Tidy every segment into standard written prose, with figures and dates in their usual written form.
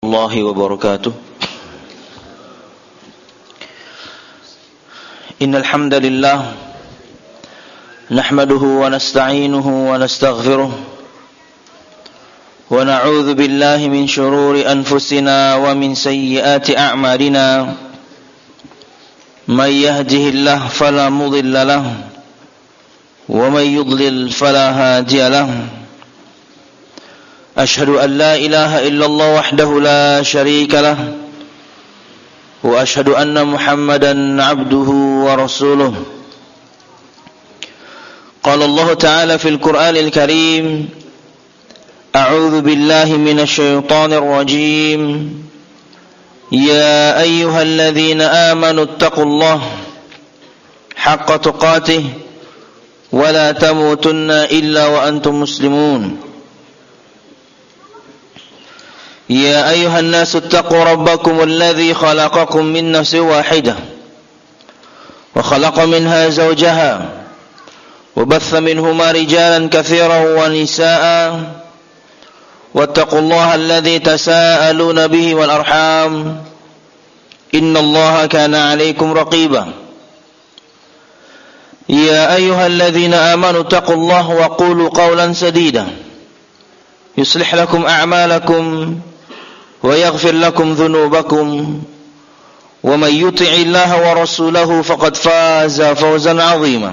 الله وبركاته. إن الحمد لله نحمده ونستعينه ونستغفره ونعوذ بالله من شرور أنفسنا ومن سيئات أعمالنا من يهده الله فلا مضل له ومن يضلل فلا هادي له أشهد أن لا إله إلا الله وحده لا شريك له وأشهد أن محمدا عبده ورسوله. قال الله تعالى في القرآن الكريم: أعوذ بالله من الشيطان الرجيم يا أيها الذين آمنوا اتقوا الله حق تقاته ولا تموتن إلا وأنتم مسلمون. يا أيها الناس اتقوا ربكم الذي خلقكم من نفس واحدة وخلق منها زوجها وبث منهما رجالا كثيرا ونساء واتقوا الله الذي تساءلون به والأرحام إن الله كان عليكم رقيبا. يا أيها الذين آمنوا اتقوا الله وقولوا قولا سديدا يصلح لكم أعمالكم ويغفر لكم ذنوبكم ومن يطع الله ورسوله فقد فاز فوزا عظيما.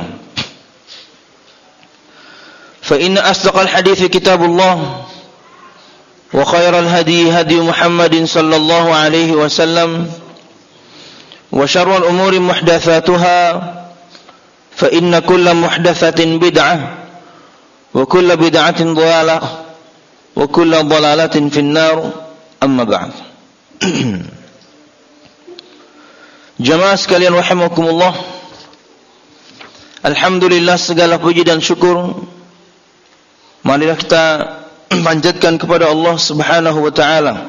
فإن أصدق الحديث كتاب الله وخير الهدي هدي محمد صلى الله عليه وسلم وشر الأمور محدثاتها فإن كل محدثة بدعة وكل بدعة ضلالة وكل ضلالة في النار. Amma ba'd. Jamaah sekalian rahimakumullah, alhamdulillah segala puji dan syukur marilah kita panjatkan kepada Allah Subhanahu wa taala.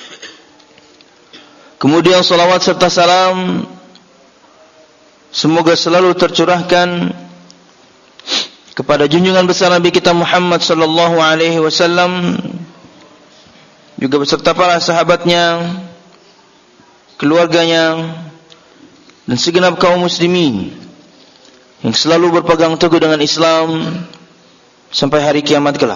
Kemudian salawat serta salam semoga selalu tercurahkan kepada junjungan besar Nabi kita Muhammad sallallahu alaihi wasallam, juga beserta para sahabatnya, keluarganya, dan segenap kaum muslimin yang selalu berpegang teguh dengan Islam sampai hari kiamat kelak.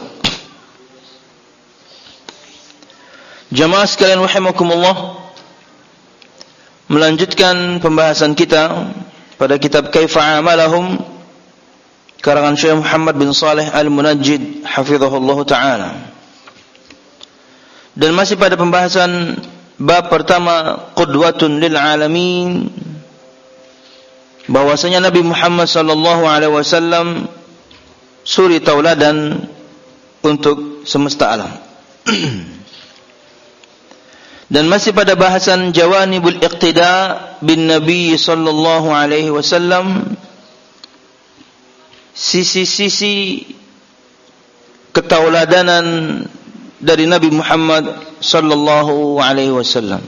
Jamaah sekalian rahimakumullah, melanjutkan pembahasan kita pada kitab Kaifa Amalahum karangan Syekh Muhammad bin Shalih Al-Munajjid hafizahullah ta'ala. Dan masih pada pembahasan bab pertama, qudwatun lil alamin, bahwasanya Nabi Muhammad sallallahu alaihi wasallam suri tauladan untuk semesta alam. Dan masih pada bahasan jawanibul iqtida bin Nabi sallallahu alaihi wasallam, sisi-sisi ketauladanan dari Nabi Muhammad sallallahu alaihi wasallam.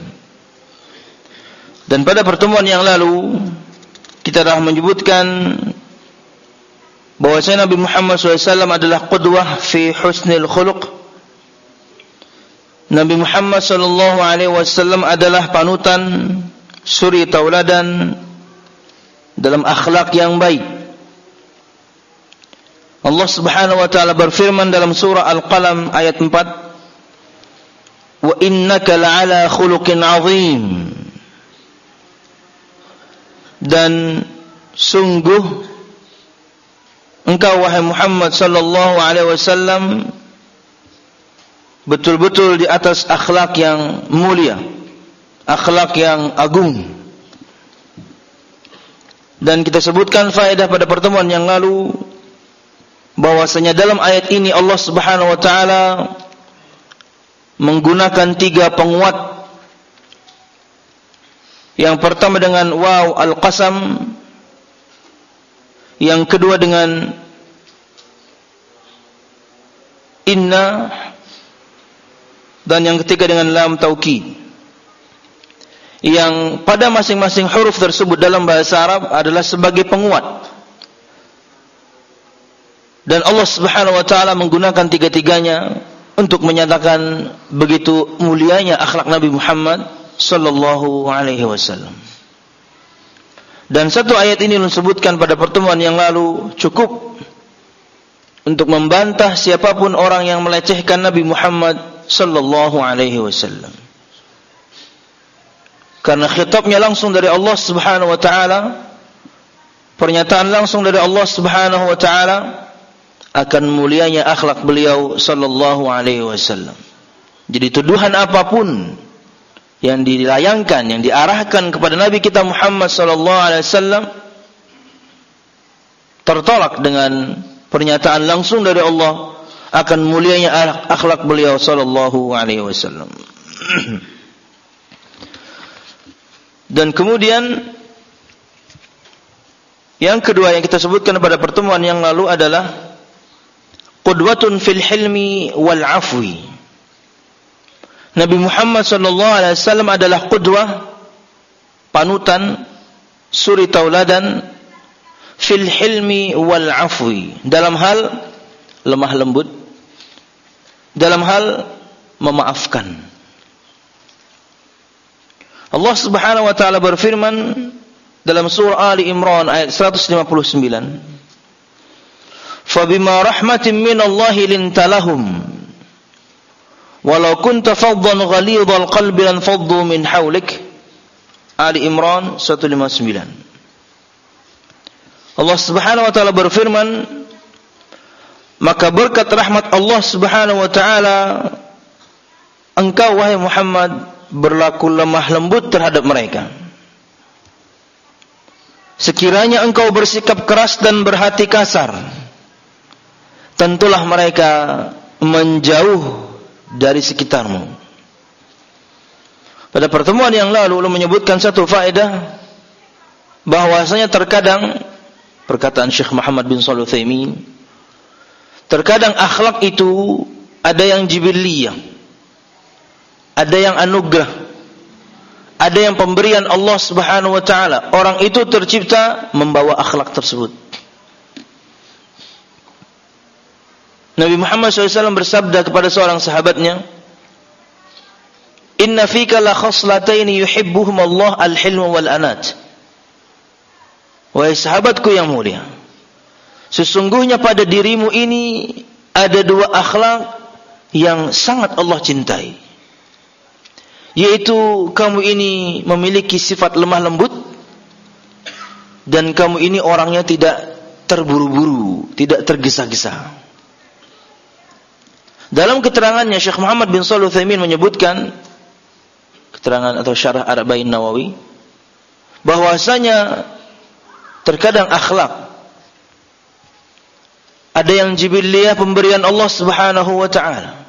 Dan pada pertemuan yang lalu kita telah menyebutkan bahwasanya Nabi Muhammad SAW adalah qudwah fi husnil khuluq. Nabi Muhammad sallallahu alaihi wasallam adalah panutan, suri tauladan dalam akhlak yang baik. Allah Subhanahu wa taala berfirman dalam surah Al-Qalam ayat 4, "Wa innaka la'ala khuluqin 'azim." Dan sungguh engkau wahai Muhammad sallallahu alaihi wasallam betul-betul di atas akhlak yang mulia, akhlak yang agung. Dan kita sebutkan faedah pada pertemuan yang lalu bahwasanya dalam ayat ini Allah Subhanahu wa taala menggunakan 3 penguat. Yang pertama dengan waw al-qasam, yang kedua dengan inna, dan yang ketiga dengan lam taukid. Yang pada masing-masing huruf tersebut dalam bahasa Arab adalah sebagai penguat. Dan Allah Subhanahu wa taala menggunakan tiga-tiganya untuk menyatakan begitu mulianya akhlak Nabi Muhammad sallallahu alaihi wasallam. Dan satu ayat ini disebutkan pada pertemuan yang lalu cukup untuk membantah siapapun orang yang melecehkan Nabi Muhammad sallallahu alaihi wasallam. Karena khitabnya langsung dari Allah Subhanahu wa taala, pernyataan langsung dari Allah Subhanahu wa taala akan mulianya akhlak beliau sallallahu alaihi wasallam. Jadi tuduhan apapun yang dilayangkan, yang diarahkan kepada Nabi kita Muhammad sallallahu alaihi wasallam tertolak dengan pernyataan langsung dari Allah akan mulianya akhlak beliau sallallahu alaihi wasallam. Dan kemudian yang kedua yang kita sebutkan pada pertemuan yang lalu adalah qudwatun fil hilmi wal afwi. Nabi Muhammad sallallahu alaihi wasallam adalah qudwah, panutan, suri tauladan fil hilmi wal afwi, dalam hal lemah lembut, dalam hal memaafkan. Allah Subhanahu wa taala berfirman dalam surah Ali Imran ayat 159, "Fabima rahmatin minallahi lintalahum walau kunta faddan ghalidhal qalbi lan faddu min hawlik." Ali Imran 159. Allah Subhanahu wa taala berfirman, maka berkat rahmat Allah Subhanahu wa taala engkau wahai Muhammad berlaku lemah lembut terhadap mereka. Sekiranya engkau bersikap keras dan berhati kasar, tentulah mereka menjauh dari sekitarmu. Pada pertemuan yang lalu menyebutkan satu faedah bahwasanya terkadang perkataan Syekh Muhammad bin Shalih Al-Utsaimin, terkadang akhlak itu ada yang jibilliyah, ada yang anugerah, ada yang pemberian Allah Subhanahu wa taala. Orang itu tercipta membawa akhlak tersebut. Nabi Muhammad SAW bersabda kepada seorang sahabatnya, "Inna fika la khaslataini yuhibbuhum Allah al-hilm wal anat." Wahai sahabatku yang mulia, sesungguhnya pada dirimu ini ada dua akhlak yang sangat Allah cintai, yaitu kamu ini memiliki sifat lemah lembut dan kamu ini orangnya tidak terburu-buru, tidak tergesa-gesa. Dalam keterangannya Syekh Muhammad bin Shalih Al-Utsaimin menyebutkan, keterangan atau syarah Arba'in Nawawi, bahwasanya terkadang akhlak ada yang jibilliyah, pemberian Allah Subhanahu wa taala.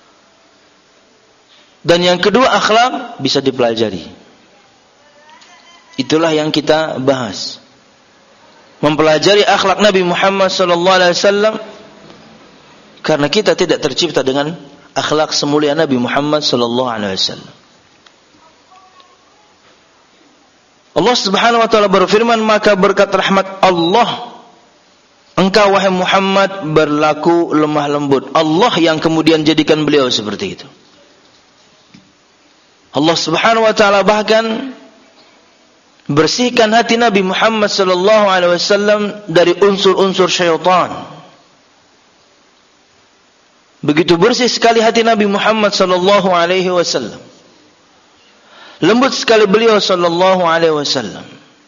Dan yang kedua akhlak bisa dipelajari. Itulah yang kita bahas. Mempelajari akhlak Nabi Muhammad sallallahu alaihi wasallam, karena kita tidak tercipta dengan akhlak semulia Nabi Muhammad sallallahu alaihi wasallam. Allah Subhanahu wa taala berfirman, maka berkat rahmat Allah engkau wahai Muhammad berlaku lemah lembut. Allah yang kemudian jadikan beliau seperti itu. Allah Subhanahu wa taala bahkan bersihkan hati Nabi Muhammad sallallahu alaihi wasallam dari unsur-unsur syaitan. Begitu bersih sekali hati Nabi Muhammad sallallahu alaihi wasallam. Lembut sekali beliau sallallahu alaihi wasallam.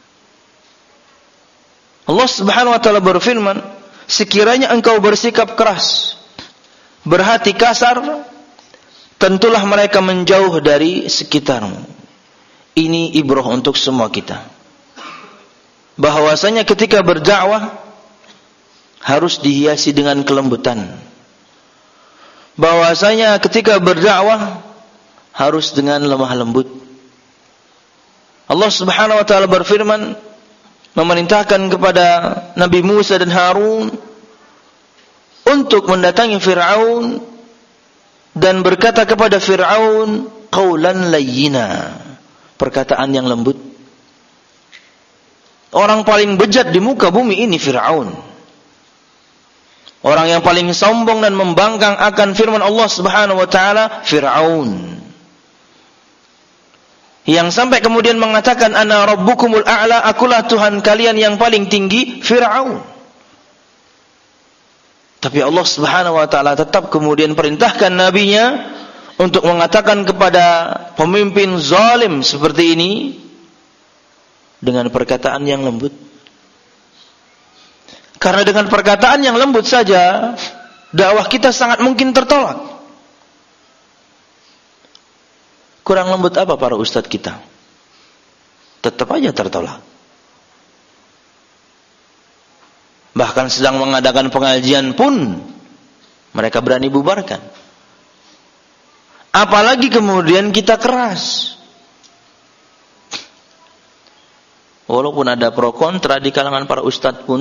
Allah Subhanahu wa taala berfirman, sekiranya engkau bersikap keras, berhati kasar, tentulah mereka menjauh dari sekitarmu. Ini ibrah untuk semua kita. Bahwasanya ketika berdakwah harus dihiasi dengan kelembutan. Bahwasanya ketika berdakwah harus dengan lemah lembut. Allah Subhanahu wa taala berfirman, memerintahkan kepada Nabi Musa dan Harun untuk mendatangi Fir'aun dan berkata kepada Fir'aun qaulan layyina, perkataan yang lembut. Orang paling bejat di muka bumi ini Fir'aun. Orang yang paling sombong dan membangkang akan firman Allah Subhanahu wa taala, Fir'aun. Yang sampai kemudian mengatakan, ana rabbukumul a'la, akulah Tuhan kalian yang paling tinggi, Fir'aun. Tapi Allah Subhanahu wa taala tetap kemudian perintahkan nabinya untuk mengatakan kepada pemimpin zalim seperti ini dengan perkataan yang lembut. Karena dengan perkataan yang lembut saja dakwah kita sangat mungkin tertolak. Kurang lembut apa para ustadz kita? Tetap aja tertolak. Bahkan sedang mengadakan pengajian pun mereka berani bubarkan. Apalagi kemudian kita keras. Walaupun ada pro kontra di kalangan para ustadz pun,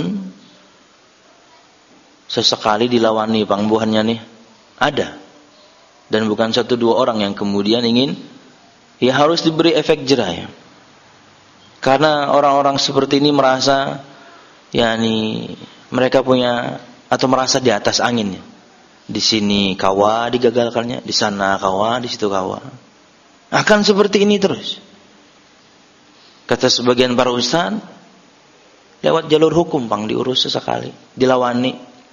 sesekali dilawani pangbuhannya nih, ada. Dan bukan 1-2 orang yang kemudian ingin, ya harus diberi efek jerah ya. Karena orang-orang seperti ini merasa, yakni mereka punya, atau merasa di atas angin. Di sini kawa digagalkannya, di sana kawa, di situ kawa. Akan seperti ini terus. Kata sebagian para ustaz, lewat jalur hukum bang, diurus sesekali, dilawani.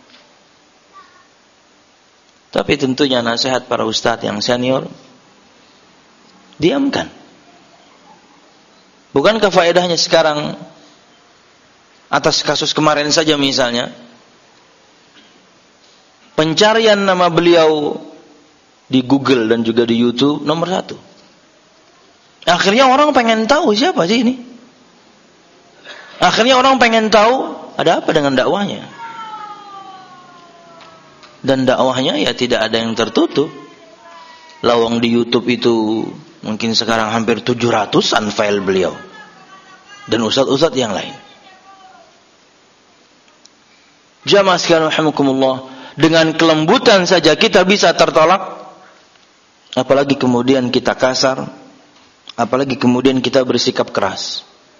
Tapi tentunya nasihat para ustaz yang senior, diamkan. Bukankah faedahnya sekarang, atas kasus kemarin saja misalnya, pencarian nama beliau di Google dan juga di YouTube nomor 1. Akhirnya orang pengen tahu siapa sih ini. Akhirnya orang pengen tahu ada apa dengan dakwahnya. Dan dakwahnya ya tidak ada yang tertutup. Lawang di YouTube itu mungkin sekarang hampir 700-an file beliau. Dan ustadz-ustadz yang lain. Jamaah sekalian rahimakumullah, dengan kelembutan saja kita bisa tertolak, apalagi kemudian kita kasar, apalagi kemudian kita bersikap keras.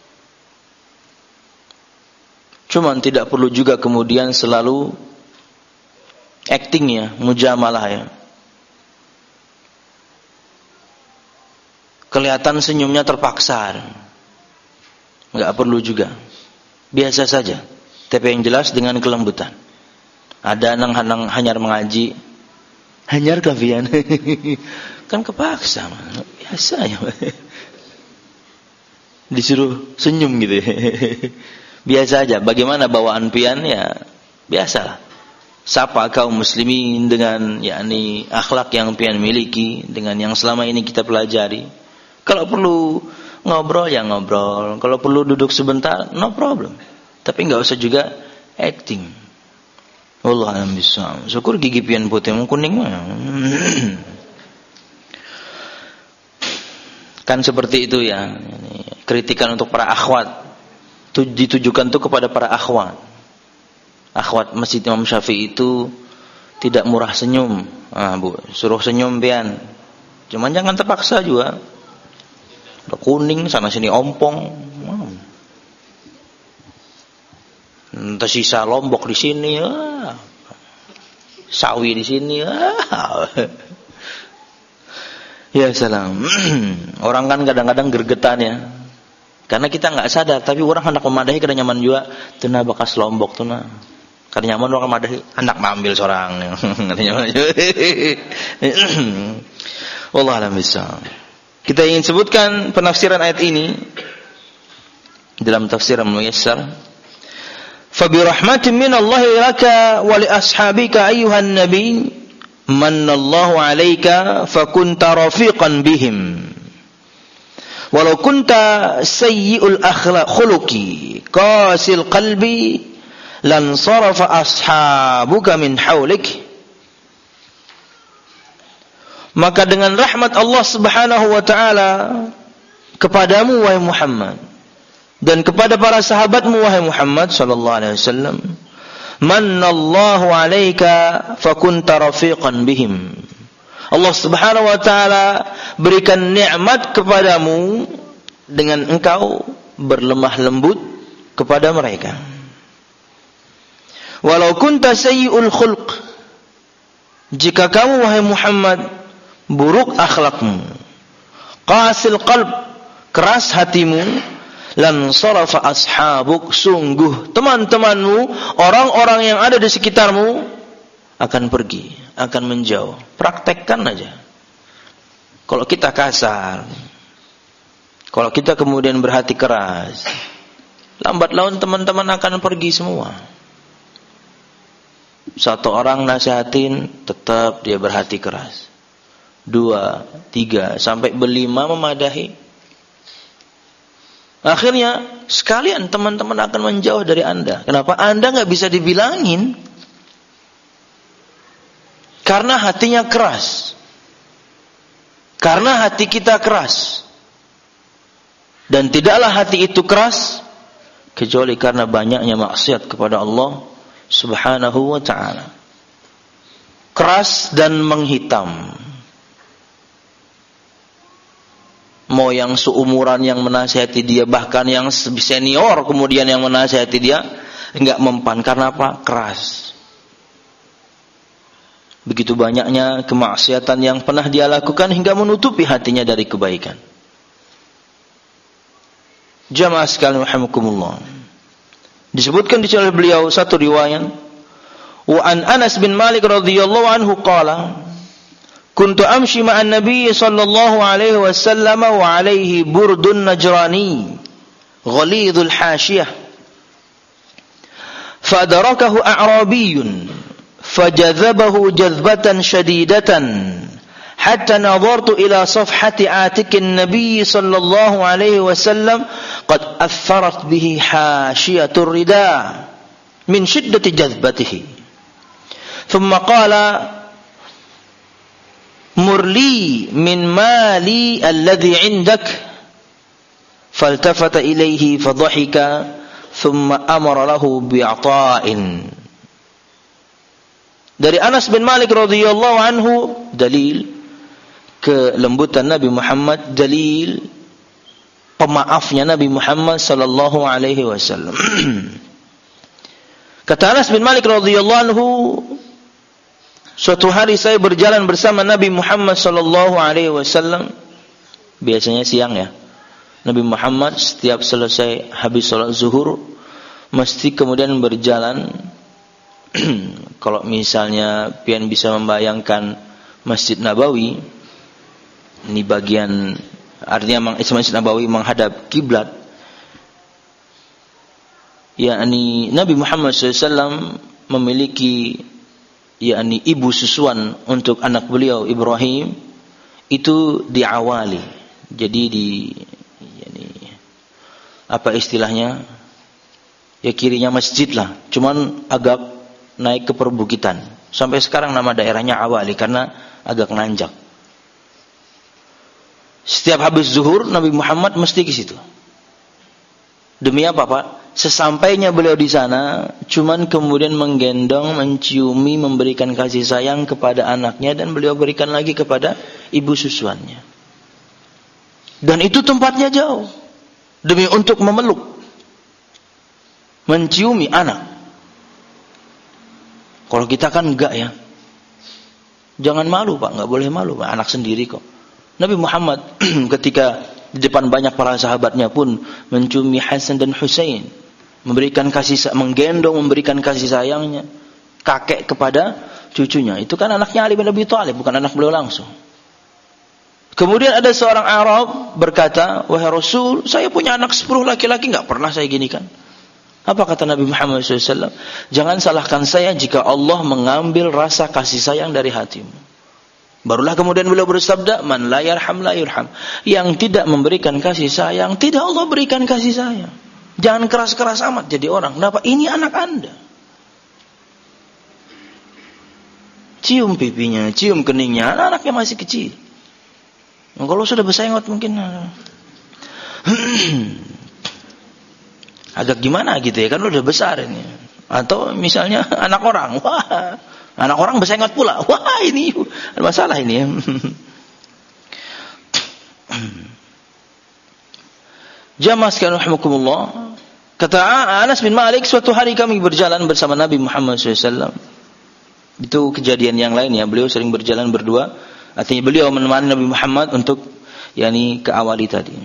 Cuman tidak perlu juga kemudian selalu acting ya, mujamalah ya. Kelihatan senyumnya terpaksa. Enggak perlu juga. Biasa saja. Tapi yang jelas dengan kelembutan. Ada nang hanyar mengaji, hanyar kafian. Kan kepaksa, biasa ya. Disuruh senyum gitu. Biasa aja. Bagaimana bawaan pian ya biasalah. Sapa kaum muslimin dengan yakni akhlak yang pian miliki, dengan yang selama ini kita pelajari. Kalau perlu ngobrol ya ngobrol, kalau perlu duduk sebentar no problem. Tapi enggak usah juga acting. Wallahu a'lam bishawab. Syukur gigi pian putih kuning mah. Kan seperti itu ya. Kritikan untuk para akhwat ditujukan tuh kepada para akhwat. Akhwat Masjid Imam Syafi'i itu tidak murah senyum. Bu, suruh senyum pian. Cuman jangan terpaksa juga. Udah kuning sana sini ompong. Tersisa Lombok di sini, sawi di sini. Ya salam. Orang kan kadang-kadang gergetan ya. Karena kita nggak sadar, tapi orang hendak memadahi kada nyaman juga. Tuna bekas Lombok tuna. Kada nyaman orang memadahi, hendak mengambil seorang. Kada nyaman. Wallahu a'lam bishawab. Kita ingin sebutkan penafsiran ayat ini dalam tafsir Al-Muyassar. فَبِرَحْمَةٍ مِّنَ اللَّهِ لَكَ وَلِأَصْحَابِكَ أَيُّهَا النَّبِيُّ مَنَّ اللَّهُ عَلَيْكَ فَكُنْتَ رَفِيقًا بِهِمْ وَلَوْ كُنْتَ سَيِّئُ الْخُلُقِ قَاسِي الْقَلْبِ لَانصَرَفَ أَصْحَابُكَ مِنْ حَوْلِكَ. Maka dengan rahmat Allah Subhanahu wa taala kepadamu wahai Muhammad dan kepada para sahabatmu wahai Muhammad sallallahu alaihi wasallam, manallahu 'alaika fakunta rafiqan bihim. Allah Subhanahu wa taala berikan nikmat kepadamu dengan engkau berlemah lembut kepada mereka. Walau kunta sayyi'ul khulq, jika kamu wahai Muhammad buruk akhlakmu, qasil qalb, keras hatimu, lan sarafa ashabuk, sungguh teman-temanmu, orang-orang yang ada di sekitarmu akan pergi, akan menjauh. Praktekkan aja. Kalau kita kasar, kalau kita kemudian berhati keras, lambat laun teman-teman akan pergi semua. Satu orang nasihatin, tetap dia berhati keras. 2, 3, sampai 5 memadahi. Akhirnya sekalian teman-teman akan menjauh dari Anda. Kenapa? Anda nggak bisa dibilangin. Karena hatinya keras. Karena hati kita keras. Dan tidaklah hati itu keras kecuali karena banyaknya maksiat kepada Allah Subhanahu wa ta'ala. Keras dan menghitam. Mau yang seumuran yang menasihati dia, bahkan yang senior kemudian yang menasihati dia, enggak mempan. Karena apa? Keras. Begitu banyaknya kemaksiatan yang pernah dia lakukan hingga menutupi hatinya dari kebaikan. Jamaah sekalian rahimakumullah. Disebutkan di oleh beliau satu riwayat, wa an Anas bin Malik radhiyallahu anhu qala, kuntu amshi ma'an nabiy sallallahu alaihi wasallam wa alaihi burdun najrani ghalidul hashiyah fadarakahu a'rabiyyun fajadhabahu jadhbatan shadidatan hatta nadartu ila safhati atikin nabiy sallallahu alaihi wasallam qad atharat bihi hashiyatur rida min shiddati jadhbatihi thumma qala murli min mali alladhi indak faltafata ilayhi fadhahika thumma amara lahu bi'ata'in. Dari Anas bin Malik radhiyallahu anhu, dalil kelembutan Nabi Muhammad, dalil pemaafnya Nabi Muhammad sallallahu alaihi wasallam. Kata Anas bin Malik radhiyallahu anhu, suatu hari saya berjalan bersama Nabi Muhammad sallallahu alaihi wasallam. Biasanya siang ya. Nabi Muhammad setiap selesai habis salat zuhur mesti kemudian berjalan. Kalau misalnya pian bisa membayangkan Masjid Nabawi, ini bagian artinya Masjid Nabawi menghadap kiblat. Yakni Nabi Muhammad SAW memiliki yakni ibu susuan untuk anak beliau Ibrahim itu diawali. Jadi yakni apa istilahnya? Ya kirinya masjid lah, cuman agak naik ke perbukitan. Sampai sekarang nama daerahnya Awali karena agak nanjak. Setiap habis zuhur Nabi Muhammad mesti ke situ. Demi apa, Pak? Sesampainya beliau di sana, cuman kemudian menggendong, menciumi, memberikan kasih sayang kepada anaknya dan beliau berikan lagi kepada ibu susuannya. Dan itu tempatnya jauh. Demi untuk memeluk, menciumi anak. Kalau kita kan enggak ya. Jangan malu, Pak, enggak boleh malu, Pak. Anak sendiri kok. Nabi Muhammad ketika di depan banyak para sahabatnya pun menciumi Hasan dan Husain, memberikan kasih, menggendong, memberikan kasih sayangnya kakek kepada cucunya. Itu kan anaknya Ali bin Abi Thalib, bukan anak beliau langsung. Kemudian ada seorang Arab berkata, wahai Rasul, saya punya anak 10 laki-laki, enggak pernah saya ginikan. Apa kata Nabi Muhammad SAW? Jangan salahkan saya jika Allah mengambil rasa kasih sayang dari hatimu. Barulah kemudian beliau bersabda, man la yarham la yurham. Yang tidak memberikan kasih sayang, tidak Allah berikan kasih sayang. Jangan keras-keras amat jadi orang. Kenapa? Ini anak Anda. Cium pipinya, cium keningnya, anaknya masih kecil. Kalau sudah bersaingot mungkin agak gimana gitu ya, kan udah besar ini. Atau misalnya anak orang, wah, anak orang bersaingot pula, wah ini ada masalah ini ya. Jamaah sekalian rahimakumullah, Kata Anas bin Malik, suatu hari kami berjalan bersama Nabi Muhammad SAW. Itu kejadian yang lain ya. Beliau sering berjalan berdua. Artinya beliau menemani Nabi Muhammad untuk ke awali tadi.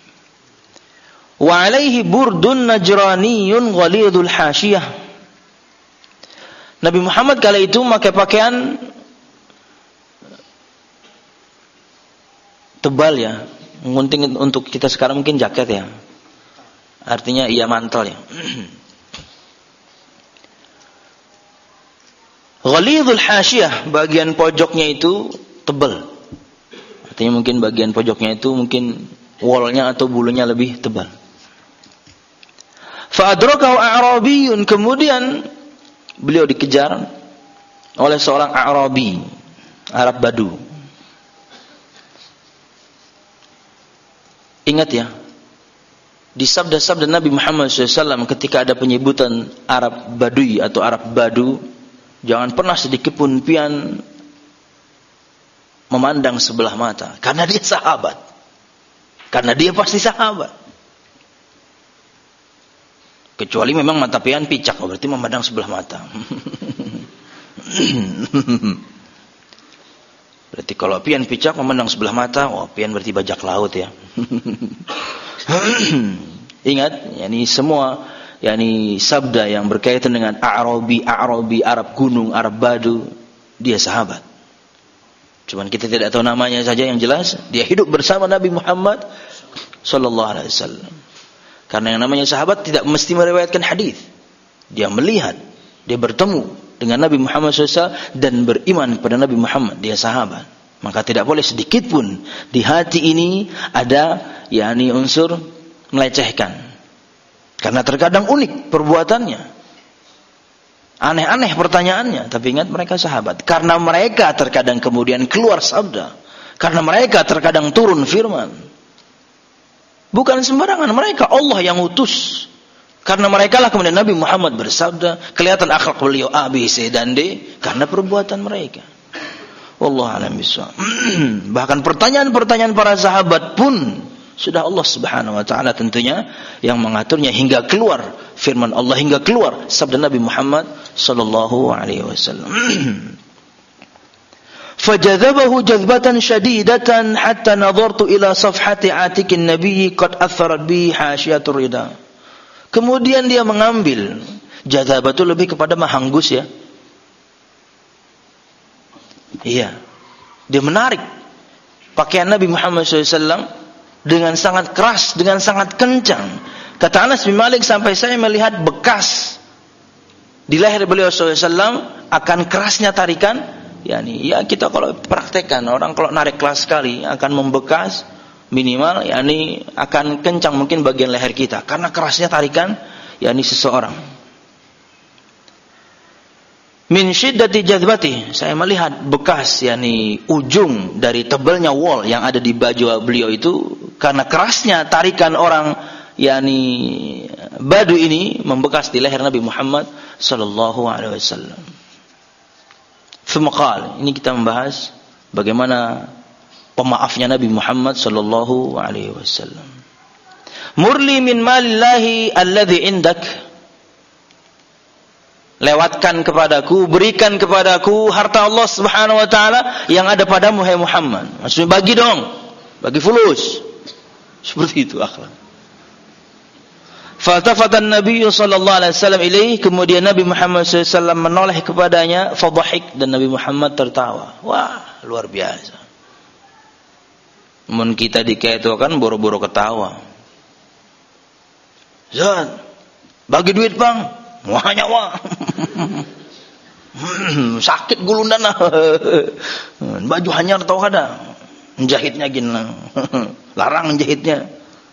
Wa alaihi burdun najraniyun ghalidul hasyiyah. Nabi Muhammad kala itu memakai pakaian tebal ya. Mungkin untuk kita sekarang mungkin jaket ya. Artinya iya mantel ya. Ghalidul hasyiyah, bagian pojoknya itu tebal. Artinya mungkin bagian pojoknya itu mungkin wallnya atau bulunya lebih tebal. Fa'adrakahu a'rabiyun, kemudian beliau dikejar oleh seorang A'rabi, Arab Badu. Ingat ya, di sabda-sabda Nabi Muhammad SAW ketika ada penyebutan Arab Badui atau Arab Badu, jangan pernah sedikit pun pian memandang sebelah mata, karena dia sahabat. Karena dia pasti sahabat. Kecuali memang mata pian picak, berarti memandang sebelah mata. Berarti kalau pian picak memandang sebelah mata, wah pian berarti bajak laut ya. Ingat, semua sabda yang berkaitan dengan A'rabi, Arab gunung, Arab Badu, dia sahabat. Cuman kita tidak tahu namanya saja, yang jelas dia hidup bersama Nabi Muhammad sallallahu alaihi wasallam. Karena yang namanya sahabat tidak mesti meriwayatkan hadis. Dia melihat, dia bertemu dengan Nabi Muhammad SAW dan beriman kepada Nabi Muhammad, dia sahabat. Maka tidak boleh sedikit pun di hati ini ada unsur melecehkan. Karena terkadang unik perbuatannya, aneh-aneh pertanyaannya, tapi ingat mereka sahabat. Karena mereka terkadang kemudian keluar sabda, karena mereka terkadang turun firman. Bukan sembarangan, mereka Allah yang utus. Karena mereka lah kemudian Nabi Muhammad bersabda, kelihatan akhlak beliau A, B, C, dan D karena perbuatan mereka. Wallahu a'lam bishawab. Bahkan pertanyaan-pertanyaan para sahabat pun sudah Allah Subhanahu wa taala tentunya yang mengaturnya hingga keluar firman Allah, hingga keluar sabda Nabi Muhammad sallallahu alaihi wasallam. Fajadhabahu jadbatan shadidatan hatta nadartu ila safhati atikin nabiyyi qad atharat bi hasyiatur rida. Kemudian dia mengambil, jadhabah itu lebih kepada mahanggus ya. Iya. Dia menarik pakaian Nabi Muhammad SAW dengan sangat keras, dengan sangat kencang. Kata Anas bin Malik, sampai saya melihat bekas di leher beliau SAW akan kerasnya tarikan. Ya kita kalau praktekkan, orang kalau narik keras sekali akan membekas minimal, akan kencang mungkin bagian leher kita karena kerasnya tarikan seseorang. Min syiddati jadbati, saya melihat bekas ujung dari tebalnya wall yang ada di baju beliau itu karena kerasnya tarikan orang Badu ini membekas di leher Nabi Muhammad sallallahu alaihi wasallam. Thumma ini kita membahas bagaimana pemaafnya Nabi Muhammad sallallahu alaihi wasallam. Murli min malillahi alladhi indak, lewatkan kepadaku, berikan kepadaku harta Allah Subhanahu wa taala yang ada padamu hai Muhammad. Maksudnya bagi dong, bagi fulus. Seperti itu akhlak. Faltafatan Nabi sallallahu alaihi wasallam ilaih, kemudian Nabi Muhammad SAW menoleh kepadanya, fadhahik, dan Nabi Muhammad tertawa. Wah, luar biasa. Mun kita dikaitkan boro-boro ketawa. Zat, bagi duit bang. Wah nyawa. Sakit gulundana. Baju hanyar tau kada. Menjahitnya gini. Larang menjahitnya.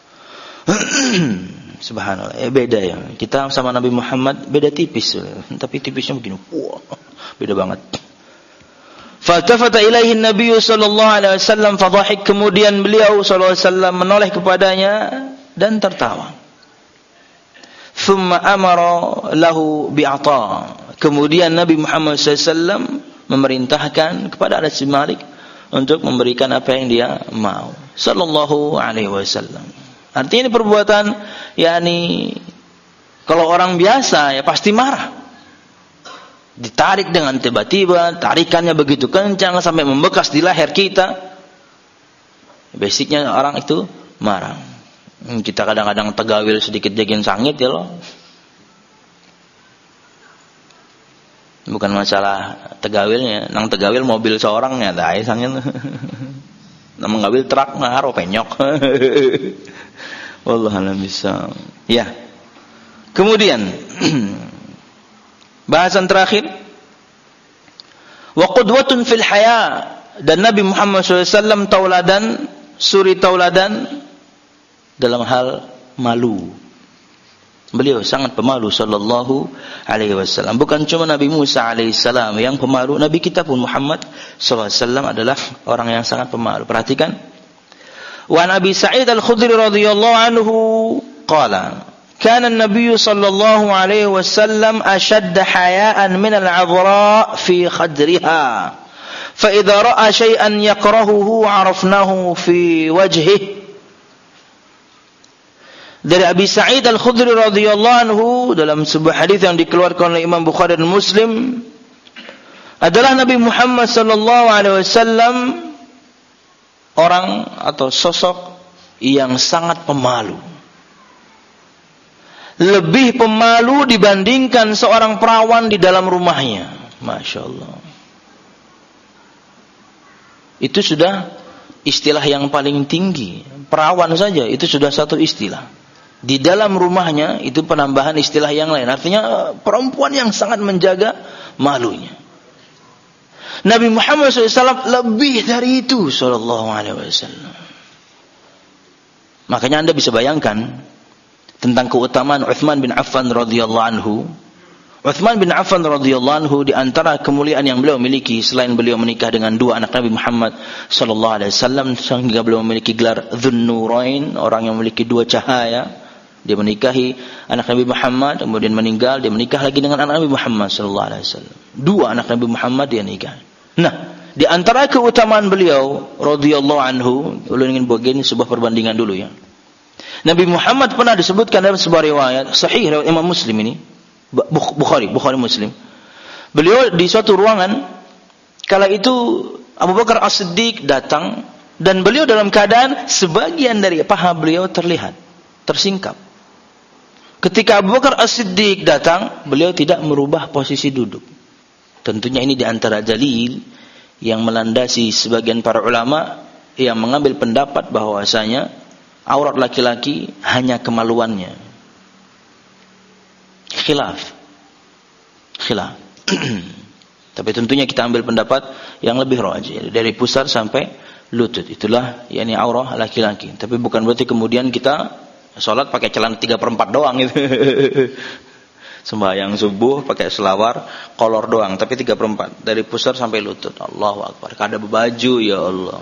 Subhanallah. Beda ya. Kita sama Nabi Muhammad beda tipis. Tapi tipisnya begini. Wah, beda banget. Faltafata ilaihi Nabi sallallahu alaihi wasallam fadhahik, kemudian beliau sallallahu alaihi wasallam menoleh kepadanya dan tertawa. Thumma amara lahu bi'ata, kemudian Nabi Muhammad SAW memerintahkan kepada Anas bin Malik untuk memberikan apa yang dia mau sallallahu alaihi wasallam. Artinya ini perbuatan Kalau orang biasa ya pasti marah. Ditarik dengan tiba-tiba, tarikannya begitu kencang sampai membekas di leher kita. Basicnya orang itu marah. Kita kadang-kadang tegawil sedikit jagin sangit ya loh. Bukan masalah tegawilnya, nang tegawil mobil seorang nyata sangit. Nang ngawil truk ngaro penyok. Wallahu a'lam bishawab. Ya. Kemudian bahasan terakhir, wa qudwatun fil haya, dan Nabi Muhammad SAW tauladan, suri tauladan dalam hal malu. Beliau sangat pemalu sallallahu alaihi wasallam. Bukan cuma Nabi Musa alaihi salam yang pemalu, Nabi kita pun Muhammad sallallahu alaihi wasallam adalah orang yang sangat pemalu. Perhatikan. Wa Nabi Sa'id Al-Khudri radhiyallahu anhu qala كان النبي صلى الله عليه وسلم أشد حياء من العذراء في خدرها فإذا رأى شيئا يكرهه عرفناه في وجهه. Dari Abi Sa'id Al-Khudri radhiyallahu anhu dalam sebuah hadis yang dikeluarkan oleh Imam Bukhari dan Muslim adalah Nabi Muhammad sallallahu alaihi wasallam orang atau sosok yang sangat pemalu. Lebih pemalu dibandingkan seorang perawan di dalam rumahnya. Masya Allah. Itu sudah istilah yang paling tinggi. Perawan saja itu sudah satu istilah. Di dalam rumahnya itu penambahan istilah yang lain. Artinya perempuan yang sangat menjaga malunya. Nabi Muhammad SAW lebih dari itu sallallahu alaihi wasallam. Makanya Anda bisa bayangkan tentang keutamaan Uthman bin Affan radhiyallahu anhu. Uthman bin Affan radhiyallahu anhu di antara kemuliaan yang beliau miliki selain beliau menikah dengan dua anak Nabi Muhammad sallallahu alaihi wasallam sehingga beliau memiliki gelar Dzunnurain, orang yang memiliki dua cahaya. Dia menikahi anak Nabi Muhammad, kemudian meninggal, dia menikah lagi dengan anak Nabi Muhammad sallallahu alaihi wasallam. Dua anak Nabi Muhammad dia nikah. Nah, di antara keutamaan beliau radhiyallahu anhu, ulun ingin bagian sebuah perbandingan dulu ya. Nabi Muhammad pernah disebutkan dalam sebuah riwayat sahih riwayat Imam Muslim ini, Bukhari Muslim. Beliau di suatu ruangan, kala itu Abu Bakar As-Siddiq datang dan beliau dalam keadaan sebagian dari paha beliau terlihat, tersingkap. Ketika Abu Bakar As-Siddiq datang, beliau tidak merubah posisi duduk. Tentunya ini di antara dalil yang melandasi sebagian para ulama yang mengambil pendapat bahwasanya aurat laki-laki hanya kemaluannya. Khilaf. Tapi tentunya kita ambil pendapat yang lebih rajih dari pusar sampai lutut. Itulah yakni aurat laki-laki. Tapi bukan berarti kemudian kita salat pakai celana 3/4 doang gitu. Sembahyang subuh pakai selawar kolor doang, tapi 3/4 dari pusar sampai lutut. Allahu Akbar. Kada berbaju ya Allah.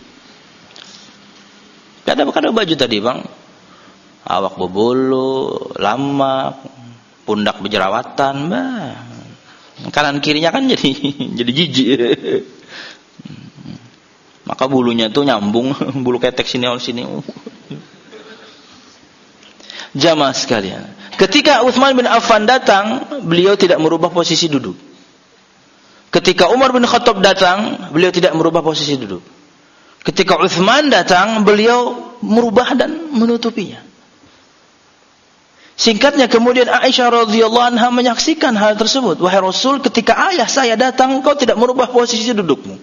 Kada baju tadi bang, awak berbulu, lama, pundak berjerawatan, bah. Kanan kirinya kan jadi jijik. Maka bulunya tuh nyambung, bulu ketek sini. Jamaah sekalian, ketika Utsman bin Affan datang, beliau tidak merubah posisi duduk. Ketika Umar bin Khattab datang, beliau tidak merubah posisi duduk. Ketika Utsman datang, beliau merubah dan menutupinya. Singkatnya kemudian Aisyah radhiyallahu anha menyaksikan hal tersebut. Wahai Rasul, ketika ayah saya datang, engkau tidak merubah posisi dudukmu.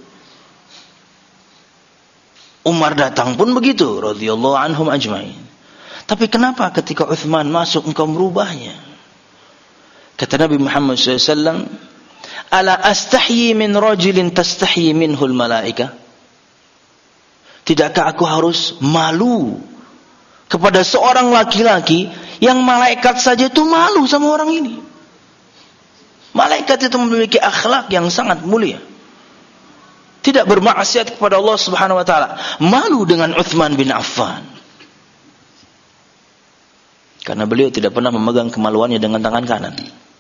Umar datang pun begitu, radhiyallahu anhum ajmain. Tapi kenapa ketika Utsman masuk engkau merubahnya? Kata Nabi Muhammad SAW, Ala astahyi min rajulin tastahyi minhul malaika. Tidakkah aku harus malu kepada seorang laki-laki yang malaikat saja itu malu sama orang ini? Malaikat itu memiliki akhlak yang sangat mulia. Tidak bermaksiat kepada Allah Subhanahu wa taala. Malu dengan Utsman bin Affan. Karena beliau tidak pernah memegang kemaluannya dengan tangan kanan.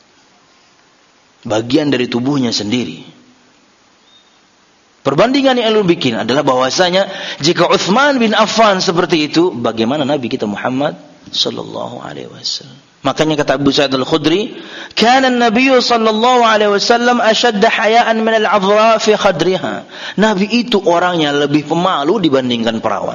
Bagian dari tubuhnya sendiri. Perbandingan yang lu bikin adalah bahwasanya jika Utsman bin Affan seperti itu, bagaimana Nabi kita Muhammad sallallahu alaihi wasallam? Makanya kata Abu Sa'id Al-Khudri, "Kana an-nabiy sallallahu alaihi wasallam ashadda haya'an min al-'adhra fi khadriha." Nabi itu orangnya lebih pemalu dibandingkan perawan.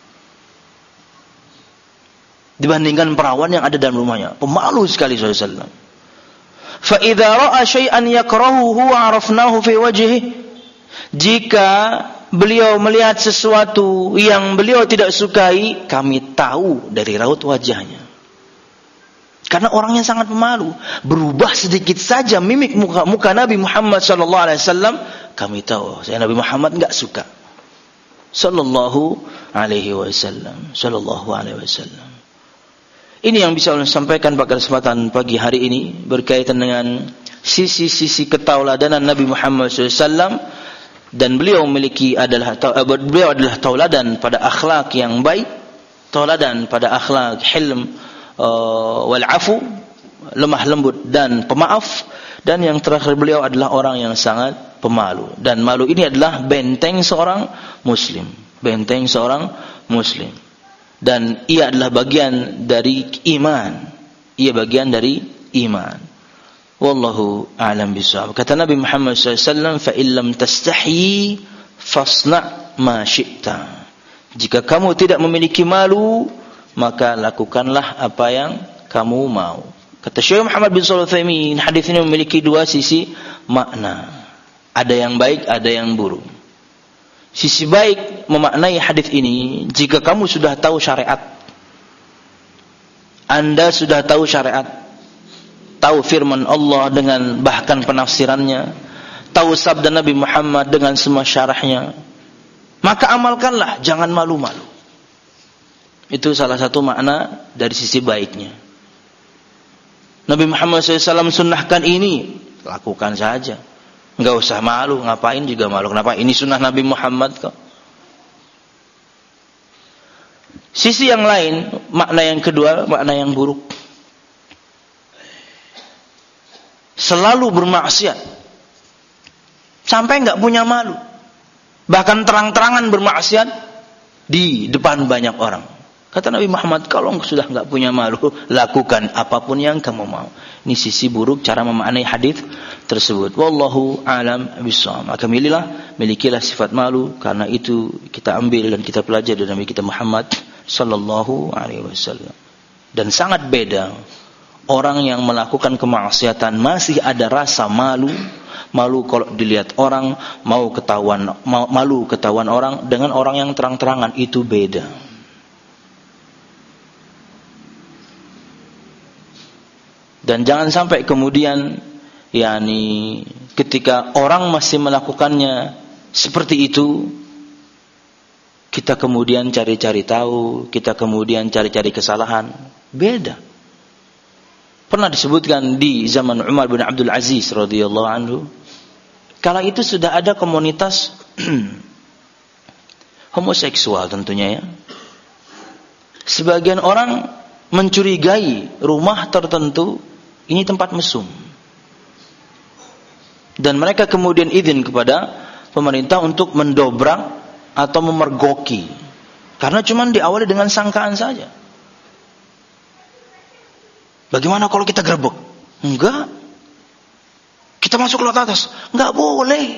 Dibandingkan perawan yang ada dalam rumahnya. Pemalu sekali sallallahu alaihi wasallam. Fa idza ra'a syai'an yakrahuhu 'arafnahu fi wajhihi. Jika beliau melihat sesuatu yang beliau tidak sukai, kami tahu dari raut wajahnya. Karena orangnya sangat pemalu, berubah sedikit saja mimik muka Nabi Muhammad sallallahu alaihi wasallam, kami tahu saya Nabi Muhammad enggak suka. Sallallahu alaihi wasallam, sallallahu alaihi wasallam. Ini yang bisa saya sampaikan pada kesempatan pagi hari ini berkaitan dengan sisi-sisi ketauladanan Nabi Muhammad SAW, dan beliau adalah tauladan pada akhlak yang baik, tauladan pada akhlak hilm wal afu, lemah lembut dan pemaaf, dan yang terakhir beliau adalah orang yang sangat pemalu, dan malu ini adalah benteng seorang muslim, benteng seorang muslim, dan ia adalah bagian dari iman, ia bagian dari iman. Wallahu a'lam bishawab. Kata Nabi Muhammad SAW, fa illam tastahi fasna' ma syi'ta. Jika kamu tidak memiliki malu, maka lakukanlah apa yang kamu mau. Kata Syekh Muhammad bin Shalih Al-Utsaimin, hadis ini memiliki dua sisi makna. Ada yang baik, ada yang buruk. Sisi baik memaknai hadis ini, jika kamu sudah tahu syariat, Anda sudah tahu syariat, tahu firman Allah dengan bahkan penafsirannya, tahu sabda Nabi Muhammad dengan semua syarahnya, maka amalkanlah, jangan malu-malu. Itu salah satu makna dari sisi baiknya. Nabi Muhammad SAW sunnahkan ini, lakukan saja. Enggak usah malu, ngapain juga malu. Kenapa? Ini sunnah Nabi Muhammad kok. Sisi yang lain, makna yang kedua, makna yang buruk. Selalu bermaksiat. Sampai enggak punya malu. Bahkan terang-terangan bermaksiat di depan banyak orang. Kata Nabi Muhammad, kalau sudah enggak punya malu, lakukan apapun yang kamu mau. Ini sisi buruk cara memaknai hadis tersebut. Wallahu a'lam bishawab. Maka milikilah sifat malu, karena itu kita ambil dan kita pelajari dari Nabi kita Muhammad sallallahu alaihi wasallam. Dan sangat beda orang yang melakukan kemaksiatan masih ada rasa malu, malu kalau dilihat orang, malu ketahuan orang, dengan orang yang terang-terangan, itu beda. Dan jangan sampai kemudian ketika orang masih melakukannya seperti itu, kita kemudian cari-cari tahu, kita kemudian cari-cari kesalahan. Beda. Pernah disebutkan di zaman Umar bin Abdul Aziz radhiyallahu anhu, kala itu sudah ada komunitas homoseksual tentunya ya. Sebagian orang mencurigai rumah tertentu ini tempat mesum. Dan mereka kemudian izin kepada pemerintah untuk mendobrak atau memergoki. Karena cuma diawali dengan sangkaan saja. Bagaimana kalau kita gerbek? Enggak. Kita masuk ke atas? Enggak boleh.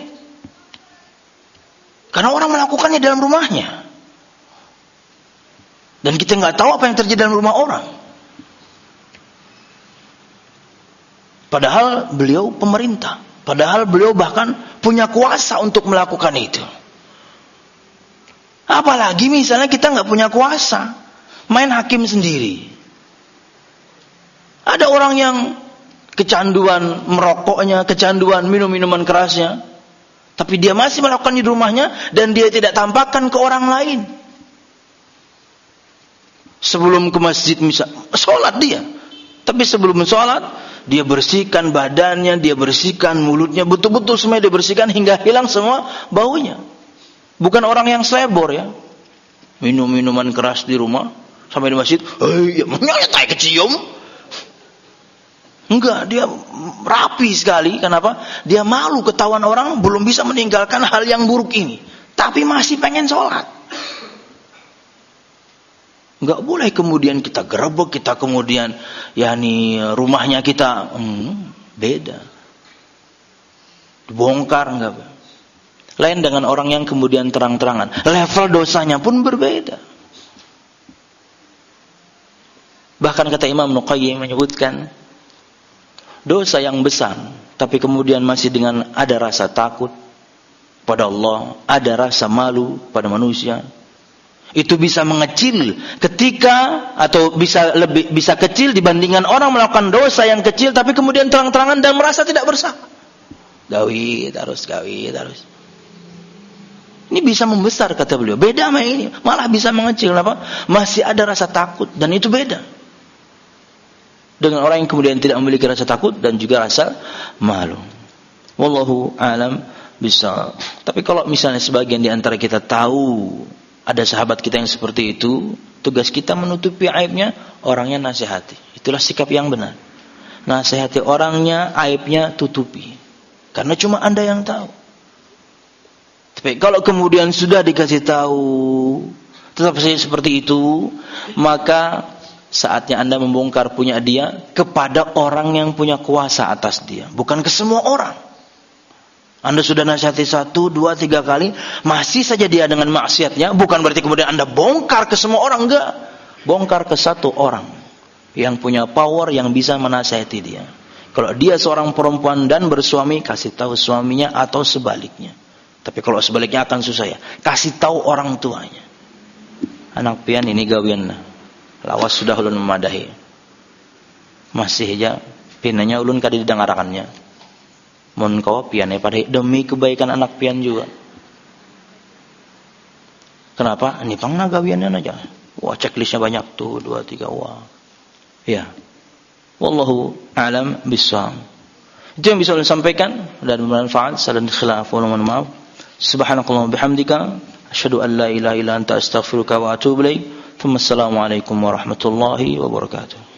Karena orang melakukannya dalam rumahnya. Dan kita enggak tahu apa yang terjadi dalam rumah orang. Padahal beliau pemerintah. Padahal beliau bahkan punya kuasa untuk melakukan itu. Apalagi misalnya kita nggak punya kuasa, main hakim sendiri. Ada orang yang kecanduan merokoknya, kecanduan minum-minuman kerasnya, tapi dia masih melakukan di rumahnya dan dia tidak tampakkan ke orang lain. Sebelum ke masjid misal, sholat dia, tapi sebelum sholat dia bersihkan badannya, dia bersihkan mulutnya, betul-betul semua dia bersihkan hingga hilang semua baunya. Bukan orang yang selebor ya, minum minuman keras di rumah sampai di masjid, nyayat kayak kecium. Enggak, dia rapi sekali. Kenapa? Dia malu ketahuan orang, belum bisa meninggalkan hal yang buruk ini, tapi masih pengen sholat. Enggak boleh kemudian kita gerebek, kita kemudian rumahnya kita beda. Dibongkar enggak. Lain dengan orang yang kemudian terang-terangan. Level dosanya pun berbeda. Bahkan kata Imam Nuqayyim menyebutkan dosa yang besar tapi kemudian masih dengan ada rasa takut pada Allah, ada rasa malu pada manusia. Itu bisa mengecil ketika atau bisa kecil dibandingkan orang melakukan dosa yang kecil tapi kemudian terang-terangan dan merasa tidak bersalah. Gawi terus. Ini bisa membesar kata beliau. Beda sama ini, malah bisa mengecil. Apa? Masih ada rasa takut dan itu beda dengan orang yang kemudian tidak memiliki rasa takut dan juga rasa malu. Wallahu a'lam bishawab. Tapi kalau misalnya sebagian di antara kita tahu ada sahabat kita yang seperti itu, tugas kita menutupi aibnya, orangnya nasihati. Itulah sikap yang benar. Nasihati orangnya, aibnya tutupi. Karena cuma Anda yang tahu. Tapi kalau kemudian sudah dikasih tahu, tetap saja seperti itu, maka saatnya Anda membongkar punya dia kepada orang yang punya kuasa atas dia. Bukan ke semua orang. Anda sudah nasihati 1, 2, 3 kali, masih saja dia dengan maksiatnya, bukan berarti kemudian Anda bongkar ke semua orang, enggak. Bongkar ke satu orang yang punya power yang bisa menasihati dia. Kalau dia seorang perempuan dan bersuami, kasih tahu suaminya atau sebaliknya. Tapi kalau sebaliknya akan susah ya. Kasih tahu orang tuanya. Anak pian ini gawian. Lawas sudah ulun memadahi. Masih aja pinanya ulun kadi didengarakannya. Mun kau pian pada demi kebaikan anak pian juga. Kenapa? Ini pang nagawiannya aja. Wah, checklistnya banyak tuh, 2, 3, wah. Ya. Wallahu a'lam bishawab. Itu yang bisa ulun sampaikan dan bermanfaat. Salam khilaf wa mohon maaf. Subhanakallahumma bihamdika asyhadu an la ilaha illa anta astaghfiruka wa atubu ilaik. Assalamualaikum warahmatullahi wabarakatuh.